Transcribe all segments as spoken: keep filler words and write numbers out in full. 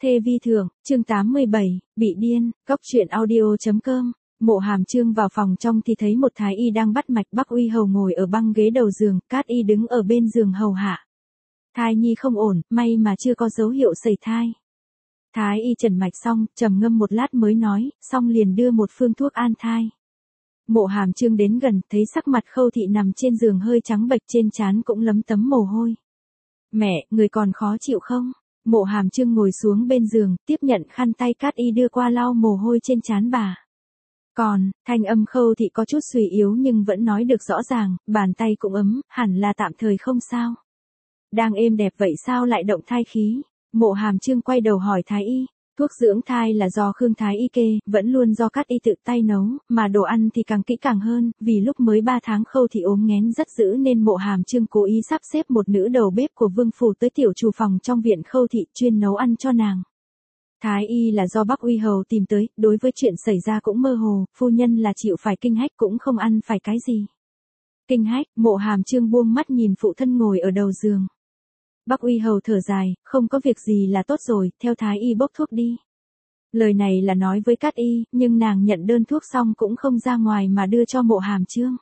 Thê vi thượng, chương tám mươi bảy, bị điên, góc truyện audio chấm com. Mộ Hàm Chương vào phòng trong thì thấy một thái y đang bắt mạch. Bắc Uy Hầu ngồi ở băng ghế đầu giường, Cát Y đứng ở bên giường hầu hạ. Thai nhi không ổn, may mà chưa có dấu hiệu sẩy thai. Thái y trần mạch xong, trầm ngâm một lát mới nói, xong liền đưa một phương thuốc an thai. Mộ Hàm Chương đến gần, thấy sắc mặt Khâu thị nằm trên giường hơi trắng bệch, trên trán cũng lấm tấm mồ hôi. Mẹ, người còn khó chịu không? Mộ Hàm Chương ngồi xuống bên giường, tiếp nhận khăn tay Cát Y đưa qua lau mồ hôi trên trán bà. Còn, thanh âm Khâu thị có chút suy yếu nhưng vẫn nói được rõ ràng, bàn tay cũng ấm, hẳn là tạm thời không sao. Đang êm đẹp vậy sao lại động thai khí? Mộ Hàm Chương quay đầu hỏi Thái Y. Thuốc dưỡng thai là do Khương Thái Y kê, vẫn luôn do Cát Y tự tay nấu, mà đồ ăn thì càng kỹ càng hơn, vì lúc mới ba tháng Khâu thị ốm nghén rất dữ nên Mộ Hàm Chương cố ý sắp xếp một nữ đầu bếp của Vương phủ tới tiểu trù phòng trong viện Khâu thị chuyên nấu ăn cho nàng. Thái Y là do Bắc Uy Hầu tìm tới, đối với chuyện xảy ra cũng mơ hồ, phu nhân là chịu phải kinh hách cũng không ăn phải cái gì. Kinh hách, Mộ Hàm Chương buông mắt nhìn phụ thân ngồi ở đầu giường. Bắc Uy Hầu thở dài, không có việc gì là tốt rồi, theo Thái Y bốc thuốc đi. Lời này là nói với Cát Y, nhưng nàng nhận đơn thuốc xong cũng không ra ngoài mà đưa cho Mộ Hàm Chương.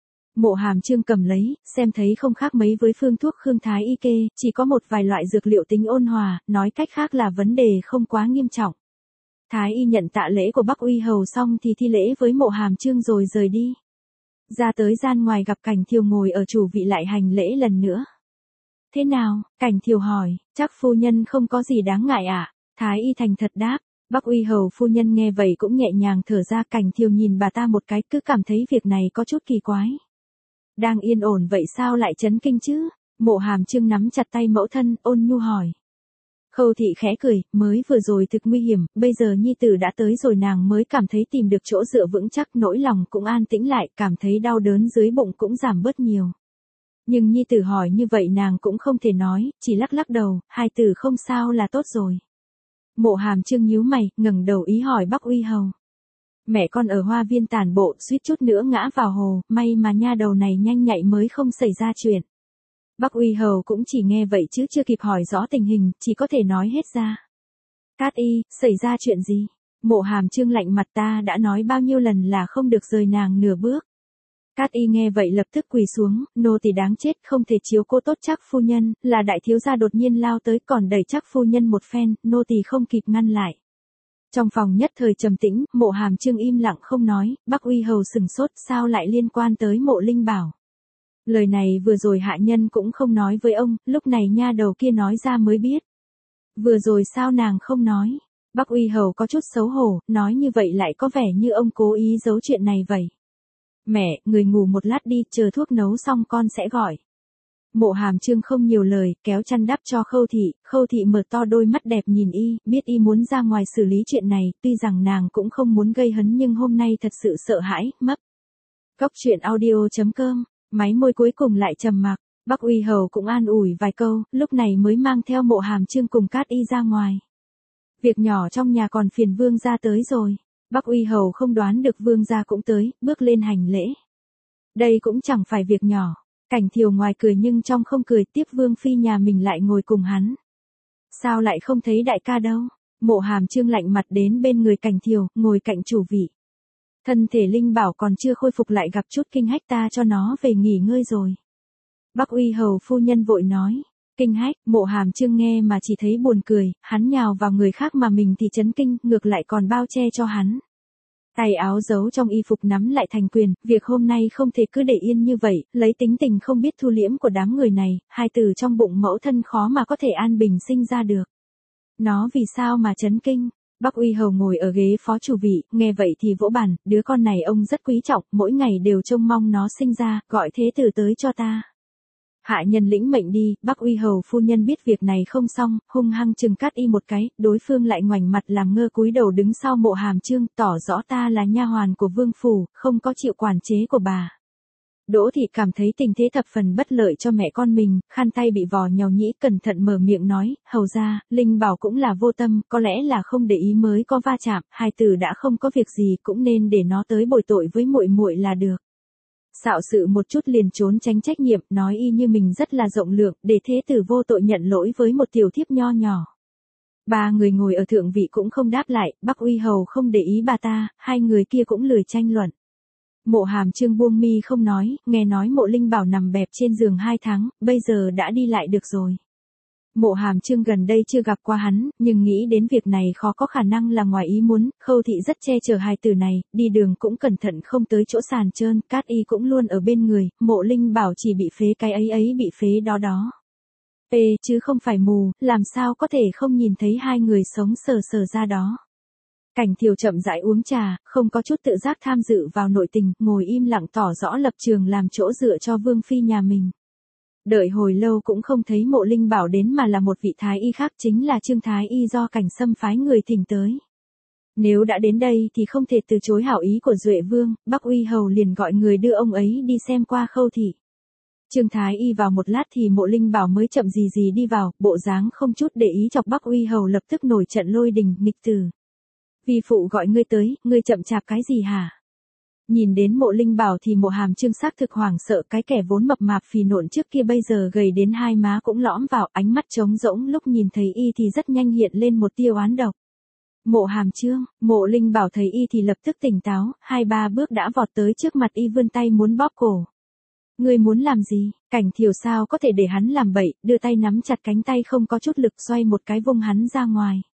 Mộ Hàm Chương cầm lấy, xem thấy không khác mấy với phương thuốc Khương Thái Y kê, chỉ có một vài loại dược liệu tính ôn hòa, nói cách khác là vấn đề không quá nghiêm trọng. Thái Y nhận tạ lễ của Bắc Uy Hầu xong thì thi lễ với Mộ Hàm Chương rồi rời đi. Ra tới gian ngoài gặp Cảnh Thiều ngồi ở chủ vị lại hành lễ lần nữa. Thế nào? Cảnh Thiều hỏi, chắc phu nhân không có gì đáng ngại ạ? À? Thái Y thành thật đáp. Bắc Uy Hầu phu nhân nghe vậy cũng nhẹ nhàng thở ra. Cảnh Thiều nhìn bà ta một cái, cứ cảm thấy việc này có chút kỳ quái. Đang yên ổn vậy sao lại chấn kinh chứ? Mộ Hàm Chương nắm chặt tay mẫu thân, ôn nhu hỏi. Khâu thị khẽ cười, mới vừa rồi thực nguy hiểm, bây giờ nhi tử đã tới rồi, nàng mới cảm thấy tìm được chỗ dựa vững chắc, nỗi lòng cũng an tĩnh lại, cảm thấy đau đớn dưới bụng cũng giảm bớt nhiều. Nhưng nhi tử hỏi như vậy nàng cũng không thể nói, chỉ lắc lắc đầu, hai tử không sao là tốt rồi. Mộ Hàm Chương nhíu mày, ngẩng đầu ý hỏi Bắc Uy Hầu. Mẹ con ở hoa viên tản bộ, suýt chút nữa ngã vào hồ, may mà nha đầu này nhanh nhạy mới không xảy ra chuyện. Bắc Uy Hầu cũng chỉ nghe vậy chứ chưa kịp hỏi rõ tình hình, chỉ có thể nói hết ra. Cát Y, xảy ra chuyện gì? Mộ Hàm Chương lạnh mặt, ta đã nói bao nhiêu lần là không được rời nàng nửa bước. Cát Y nghe vậy lập tức quỳ xuống, nô tỳ đáng chết, không thể chiếu cố tốt Trác phu nhân, là đại thiếu gia đột nhiên lao tới còn đẩy Trác phu nhân một phen, nô tỳ không kịp ngăn lại. Trong phòng nhất thời trầm tĩnh, Mộ Hàm Chương im lặng không nói. Bắc Uy Hầu sừng sốt, sao lại liên quan tới Mộ Linh Bảo? Lời này vừa rồi hạ nhân cũng không nói với ông, lúc này nha đầu kia nói ra mới biết. Vừa rồi sao nàng không nói? Bắc Uy Hầu có chút xấu hổ, nói như vậy lại có vẻ như ông cố ý giấu chuyện này vậy. Mẹ, người ngủ một lát đi, chờ thuốc nấu xong con sẽ gọi. Mộ Hàm Chương không nhiều lời, kéo chăn đắp cho Khâu thị. Khâu thị mở to đôi mắt đẹp nhìn y, biết y muốn ra ngoài xử lý chuyện này, tuy rằng nàng cũng không muốn gây hấn nhưng hôm nay thật sự sợ hãi, mấp. Góc truyện audio chấm com, máy môi cuối cùng lại trầm mặc. Bắc Uy Hầu cũng an ủi vài câu, lúc này mới mang theo Mộ Hàm Chương cùng Cát Y ra ngoài. Việc nhỏ trong nhà còn phiền vương gia tới rồi. Bắc Uy Hầu không đoán được vương gia cũng tới, bước lên hành lễ. Đây cũng chẳng phải việc nhỏ. Cảnh Thiều ngoài cười nhưng trong không cười, tiếp vương phi nhà mình lại ngồi cùng hắn. Sao lại không thấy đại ca đâu? Mộ Hàm Chương lạnh mặt đến bên người Cảnh Thiều, ngồi cạnh chủ vị. Thân thể Linh Bảo còn chưa khôi phục lại gặp chút kinh hách, ta cho nó về nghỉ ngơi rồi. Bắc Uy Hầu phu nhân vội nói. Kinh hách, Mộ Hàm Chương nghe mà chỉ thấy buồn cười, hắn nhào vào người khác mà mình thì chấn kinh, ngược lại còn bao che cho hắn. Tay áo giấu trong y phục nắm lại thành quyền, việc hôm nay không thể cứ để yên như vậy, lấy tính tình không biết thu liễm của đám người này, hai từ trong bụng mẫu thân khó mà có thể an bình sinh ra được. Nó vì sao mà chấn kinh? Bắc Uy Hầu ngồi ở ghế phó chủ vị, nghe vậy thì vỗ bàn, đứa con này ông rất quý trọng, mỗi ngày đều trông mong nó sinh ra, gọi thế tử tới cho ta. Hạ nhân lĩnh mệnh đi. Bắc Uy Hầu phu nhân biết việc này không xong, hung hăng trừng Cát Y một cái, đối phương lại ngoảnh mặt làm ngơ cúi đầu đứng sau Mộ Hàm Chương, tỏ rõ ta là nha hoàn của vương phủ, không có chịu quản chế của bà. Đỗ thị cảm thấy tình thế thập phần bất lợi cho mẹ con mình, khăn tay bị vò nhàu nhĩ, cẩn thận mở miệng nói, hầu ra, Linh Bảo cũng là vô tâm, có lẽ là không để ý mới có va chạm, hai tử đã không có việc gì, cũng nên để nó tới bồi tội với muội muội là được. Xạo sự một chút liền trốn tránh trách nhiệm, nói y như mình rất là rộng lượng, để thế tử vô tội nhận lỗi với một tiểu thiếp nho nhỏ. Ba người ngồi ở thượng vị cũng không đáp lại, Bắc Uy Hầu không để ý bà ta, hai người kia cũng lười tranh luận. Mộ Hàm Chương buông mi không nói, nghe nói Mộ Linh Bảo nằm bẹp trên giường hai tháng, bây giờ đã đi lại được rồi. Mộ Hàm Chương gần đây chưa gặp qua hắn, nhưng nghĩ đến việc này khó có khả năng là ngoài ý muốn, Khâu thị rất che chở hài tử này, đi đường cũng cẩn thận không tới chỗ sàn trơn, Cát Y cũng luôn ở bên người, Mộ Linh Bảo chỉ bị phế cái ấy ấy bị phế đó đó. Ê, chứ không phải mù, làm sao có thể không nhìn thấy hai người sống sờ sờ ra đó. Cảnh Thiều chậm rãi uống trà, không có chút tự giác tham dự vào nội tình, ngồi im lặng tỏ rõ lập trường làm chỗ dựa cho Vương Phi nhà mình. Đợi hồi lâu cũng không thấy Mộ Linh Bảo đến mà là một vị thái y khác, chính là Trương Thái Y do Cảnh Sâm phái người thỉnh tới. Nếu đã đến đây thì không thể từ chối hảo ý của Duệ Vương, Bắc Uy Hầu liền gọi người đưa ông ấy đi xem qua Khâu thị. Trương Thái Y vào một lát thì Mộ Linh Bảo mới chậm gì gì đi vào, bộ dáng không chút để ý chọc Bắc Uy Hầu lập tức nổi trận lôi đình, nghịch tử. Vi phụ gọi ngươi tới, ngươi chậm chạp cái gì hả? Nhìn đến Mộ Linh Bảo thì Mộ Hàm Chương xác thực hoảng sợ, cái kẻ vốn mập mạp phì nộn trước kia bây giờ gầy đến hai má cũng lõm vào, ánh mắt trống rỗng, lúc nhìn thấy y thì rất nhanh hiện lên một tia oán độc. Mộ Hàm Chương, Mộ Linh Bảo thấy y thì lập tức tỉnh táo, hai ba bước đã vọt tới trước mặt y vươn tay muốn bóp cổ. Ngươi muốn làm gì? Cảnh Thiều sao có thể để hắn làm bậy, đưa tay nắm chặt cánh tay không có chút lực xoay một cái vung hắn ra ngoài.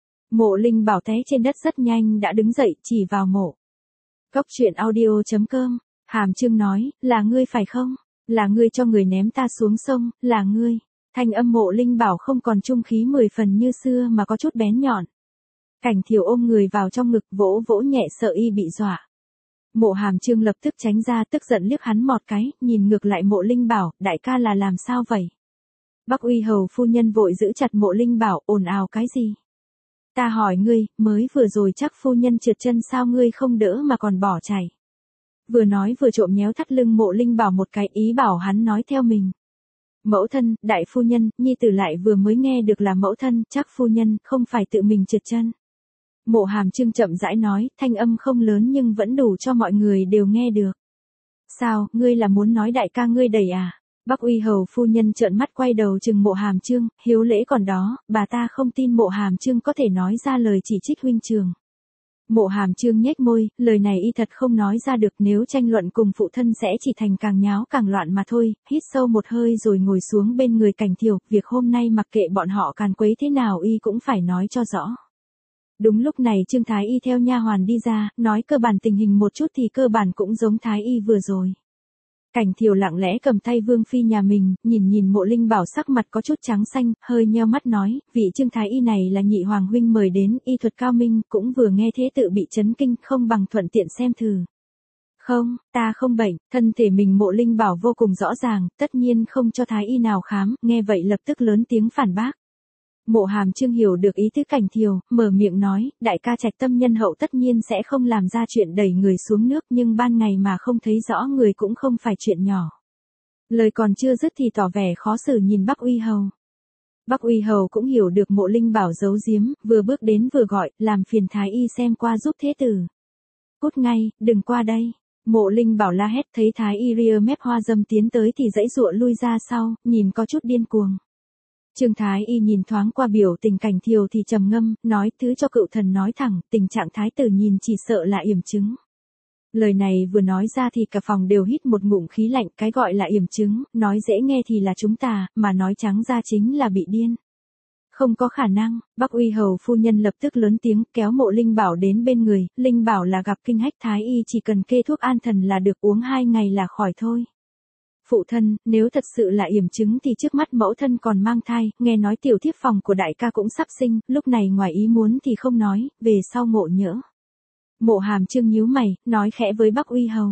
Mộ Linh Bảo té trên đất rất nhanh đã đứng dậy chỉ vào mộ. Cốc truyện audio chấm com, Hàm Chương nói, là ngươi phải không? Là ngươi cho người ném ta xuống sông, là ngươi. Thanh âm Mộ Linh Bảo không còn trung khí mười phần như xưa mà có chút bén nhọn. Cảnh Thiều ôm người vào trong ngực vỗ vỗ nhẹ sợ y bị dọa. Mộ Hàm Chương lập tức tránh ra tức giận liếc hắn một cái, nhìn ngược lại Mộ Linh Bảo, đại ca là làm sao vậy? Bắc Uy Hầu phu nhân vội giữ chặt Mộ Linh Bảo, ồn ào cái gì? Ta hỏi ngươi, mới vừa rồi chắc phu nhân trượt chân sao ngươi không đỡ mà còn bỏ chạy. Vừa nói vừa trộm nhéo thắt lưng Mộ Linh Bảo một cái, ý bảo hắn nói theo mình. Mẫu thân, đại phu nhân, nhi tử lại vừa mới nghe được là mẫu thân, chắc phu nhân không phải tự mình trượt chân. Mộ Hàm Chương chậm rãi nói, thanh âm không lớn nhưng vẫn đủ cho mọi người đều nghe được. Sao, ngươi là muốn nói đại ca ngươi đẩy à? Bắc Uy Hầu phu nhân trợn mắt quay đầu chừng Mộ Hàm Chương, hiếu lễ còn đó, bà ta không tin Mộ Hàm Chương có thể nói ra lời chỉ trích huynh trường. Mộ Hàm Chương nhếch môi, lời này y thật không nói ra được, nếu tranh luận cùng phụ thân sẽ chỉ thành càng nháo càng loạn mà thôi, hít sâu một hơi rồi ngồi xuống bên người Cảnh Thiều, việc hôm nay mặc kệ bọn họ càn quấy thế nào y cũng phải nói cho rõ. Đúng lúc này Trương Thái Y theo nha hoàn đi ra, nói cơ bản tình hình một chút thì cơ bản cũng giống Thái Y vừa rồi. Cảnh Thiều lặng lẽ cầm tay Vương Phi nhà mình, nhìn nhìn Mộ Linh Bảo sắc mặt có chút trắng xanh, hơi nheo mắt nói, vị Trương Thái Y này là nhị hoàng huynh mời đến, y thuật cao minh, cũng vừa nghe thế tự bị chấn kinh, không bằng thuận tiện xem thử. Không, ta không bệnh, thân thể mình Mộ Linh Bảo vô cùng rõ ràng, tất nhiên không cho Thái Y nào khám, nghe vậy lập tức lớn tiếng phản bác. Mộ Hàm Chương hiểu được ý tứ Cảnh Thiều, mở miệng nói, đại ca trạch tâm nhân hậu tất nhiên sẽ không làm ra chuyện đẩy người xuống nước, nhưng ban ngày mà không thấy rõ người cũng không phải chuyện nhỏ. Lời còn chưa dứt thì tỏ vẻ khó xử nhìn Bắc Uy Hầu. Bắc Uy Hầu cũng hiểu được Mộ Linh Bảo giấu giếm, vừa bước đến vừa gọi, làm phiền Thái Y xem qua giúp thế tử. Cút ngay, đừng qua đây. Mộ Linh Bảo la hét, thấy Thái Y ria mép hoa dâm tiến tới thì dãy dụa lui ra sau, nhìn có chút điên cuồng. Trương Thái Y nhìn thoáng qua biểu tình Cảnh Thiều thì trầm ngâm, nói thứ cho cựu thần nói thẳng, tình trạng thái tử nhìn chỉ sợ là yểm chứng. Lời này vừa nói ra thì cả phòng đều hít một ngụm khí lạnh, cái gọi là yểm chứng, nói dễ nghe thì là chúng ta, mà nói trắng ra chính là bị điên. Không có khả năng, Bắc Uy Hầu phu nhân lập tức lớn tiếng kéo Mộ Linh Bảo đến bên người, Linh Bảo là gặp kinh hách, Thái Y chỉ cần kê thuốc an thần là được, uống hai ngày là khỏi thôi. Phụ thân, nếu thật sự là yểm chứng thì trước mắt mẫu thân còn mang thai, nghe nói tiểu thiếp phòng của đại ca cũng sắp sinh, lúc này ngoài ý muốn thì không nói, về sau ngộ nhỡ. Mộ Hàm Chương nhíu mày, nói khẽ với Bắc Uy Hầu.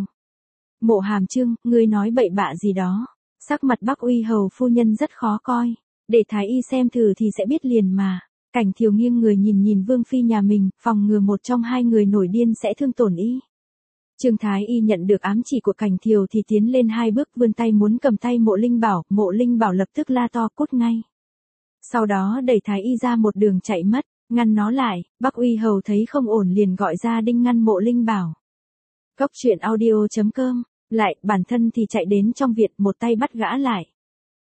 Mộ Hàm Chương, ngươi nói bậy bạ gì đó. Sắc mặt Bắc Uy Hầu phu nhân rất khó coi, để Thái Y xem thử thì sẽ biết liền mà. Cảnh Thiều nghiêng người nhìn nhìn Vương Phi nhà mình, phòng ngừa một trong hai người nổi điên sẽ thương tổn y. Trương Thái Y nhận được ám chỉ của Cảnh Thiều thì tiến lên hai bước vươn tay muốn cầm tay Mộ Linh Bảo, Mộ Linh Bảo lập tức la to cút ngay. Sau đó đẩy Thái Y ra một đường chạy mất, ngăn nó lại, Bắc Uy Hầu thấy không ổn liền gọi ra đinh ngăn Mộ Linh Bảo. Cốc truyện audio chấm com, lại bản thân thì chạy đến trong viện một tay bắt gã lại.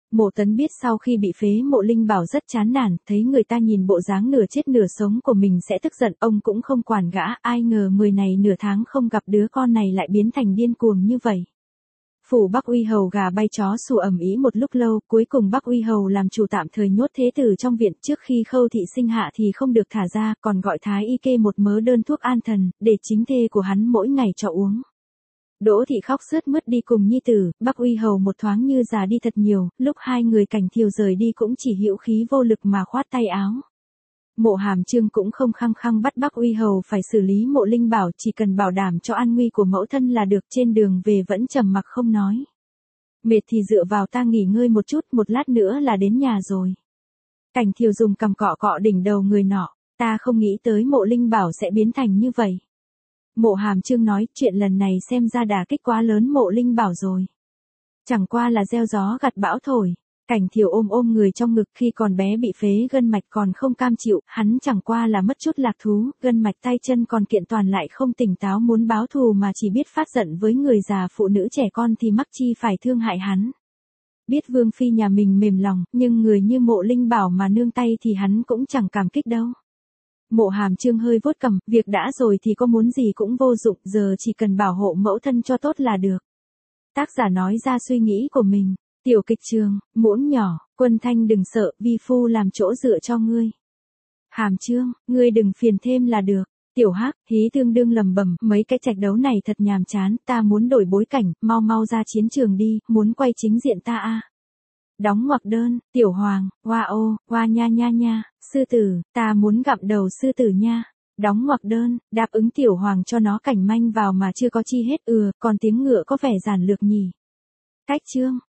Mộ Tấn biết sau khi bị phế Mộ Linh Bảo rất chán nản, thấy người ta nhìn bộ dáng nửa chết nửa sống của mình sẽ tức giận, ông cũng không quản gã, ai ngờ mười này nửa tháng không gặp đứa con này lại biến thành điên cuồng như vậy. Phủ Bắc Uy Hầu gà bay chó sủa ầm ĩ một lúc lâu, cuối cùng Bắc Uy Hầu làm chủ tạm thời nhốt thế tử trong viện, trước khi Khâu thị sinh hạ thì không được thả ra, còn gọi thái y kê một mớ đơn thuốc an thần, để chính thê của hắn mỗi ngày cho uống. Đỗ thị khóc sướt mướt đi cùng nhi tử, Bắc Uy Hầu một thoáng như già đi thật nhiều, lúc hai người Cảnh Thiều rời đi cũng chỉ hữu khí vô lực mà khoát tay áo. Mộ Hàm Chương cũng không khăng khăng bắt Bắc Uy Hầu phải xử lý Mộ Linh Bảo, chỉ cần bảo đảm cho an nguy của mẫu thân là được, trên đường về vẫn trầm mặc không nói. Mệt thì dựa vào ta nghỉ ngơi một chút, một lát nữa là đến nhà rồi. Cảnh Thiều dùng cằm cọ cọ đỉnh đầu người nọ, ta không nghĩ tới Mộ Linh Bảo sẽ biến thành như vậy. Mộ Hàm Chương nói, chuyện lần này xem ra đả kích quá lớn Mộ Linh Bảo rồi. Chẳng qua là gieo gió gặt bão thổi. Cảnh Thiều ôm ôm người trong ngực, khi còn bé bị phế gân mạch còn không cam chịu, hắn chẳng qua là mất chút lạc thú, gân mạch tay chân còn kiện toàn lại không tỉnh táo muốn báo thù mà chỉ biết phát giận với người già phụ nữ trẻ con thì mắc chi phải thương hại hắn. Biết Vương Phi nhà mình mềm lòng, nhưng người như Mộ Linh Bảo mà nương tay thì hắn cũng chẳng cảm kích đâu. Mộ Hàm Chương hơi vuốt cằm, việc đã rồi thì có muốn gì cũng vô dụng, giờ chỉ cần bảo hộ mẫu thân cho tốt là được. Tác giả nói ra suy nghĩ của mình. Tiểu kịch trường, Muỗng nhỏ, Quân Thanh đừng sợ, vi phu làm chỗ dựa cho ngươi. Hàm Chương, ngươi đừng phiền thêm là được. Tiểu Hắc, Hí Tương đương lầm bầm, mấy cái trạch đấu này thật nhàm chán, ta muốn đổi bối cảnh, mau mau ra chiến trường đi, muốn quay chính diện ta a. Đóng ngoặc đơn, Tiểu Hoàng, hoa ô, hoa nha nha nha, sư tử, ta muốn gặm đầu sư tử nha. Đóng ngoặc đơn, đáp ứng Tiểu Hoàng cho nó cảnh manh vào mà chưa có chi hết, ừ, còn tiếng ngựa có vẻ giản lược nhỉ. Cách chương.